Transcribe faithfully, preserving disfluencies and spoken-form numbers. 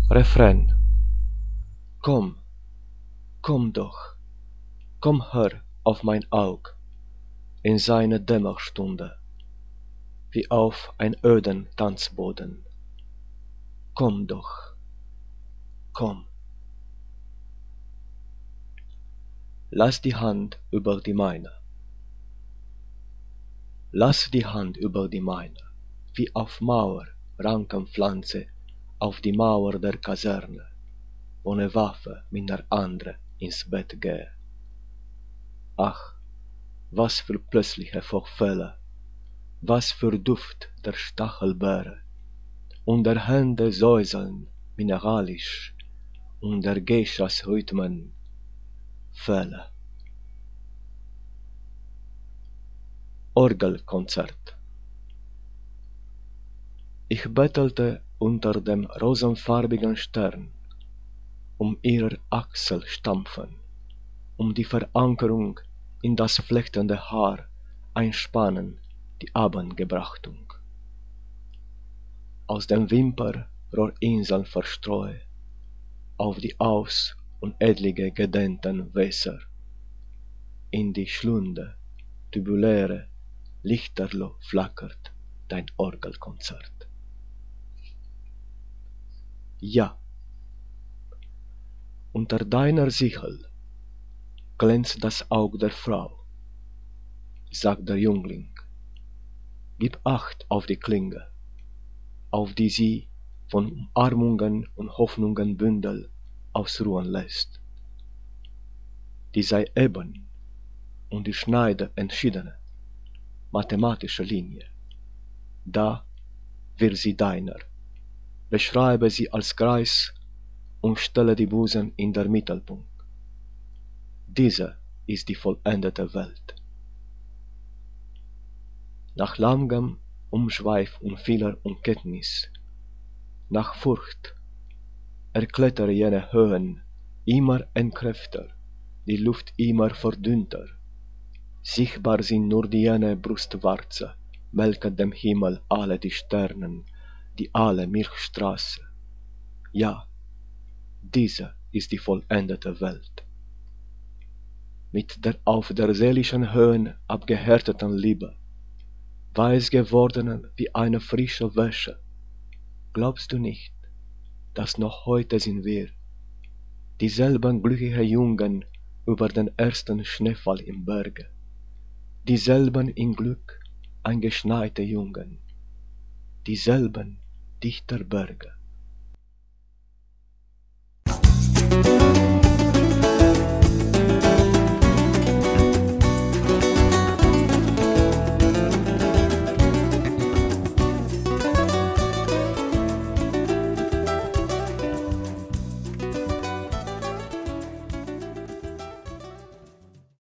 Refrain. Komm, komm doch, komm hör auf mein Aug in seine Dämmerstunde, wie auf ein öden Tanzboden. Komm doch, komm. Lass die Hand über die meine. Lass die Hand über die meine, wie auf Mauer Rankenpflanze auf die Mauer der Kaserne, ohne Waffe mit ner andre ins Bett gehe. Ach, was für plötzliche Vorfälle, was für Duft der Stachelbeere, und der Hände säuseln mineralisch, und der Geishas Rhythmen Fälle. Orgelkonzert. Ich bettelte unter dem rosenfarbigen Stern, um ihrer Achsel stampfen, um die Verankerung in das flechtende Haar einspannen, die Abendgebrachtung. Aus dem Wimper Rohrinseln verstreue, auf die aus unedlige gedehnten Wässer, in die Schlunde, tubuläre Lichterloh flackert dein Orgelkonzert. Ja, unter deiner Sichel glänzt das Aug der Frau, sagt der Jüngling, gib Acht auf die Klinge, auf die sie von Umarmungen und Hoffnungen Bündel ausruhen lässt. Die sei eben und die schneide entschiedene, mathematische Linie. Da wird sie deiner, beschreibe sie als Kreis und stelle die Busen in der Mittelpunkt. Diese ist die vollendete Welt. Nach langem Umschweif und vieler Unkenntnis, nach Furcht, erklettere jene Höhen immer entkräfter, die Luft immer verdünnter. Sichtbar sind nur die jene Brustwarze, melken dem Himmel alle die Sternen, die alle Milchstraße. Ja, diese ist die vollendete Welt. Mit der auf der seelischen Höhen abgehärteten Liebe, weiß gewordenen wie eine frische Wäsche, glaubst du nicht, dass noch heute sind wir, dieselben glückliche Jungen über den ersten Schneefall im Berge, dieselben in Glück eingeschneite Jungen, dieselben dichter Berge.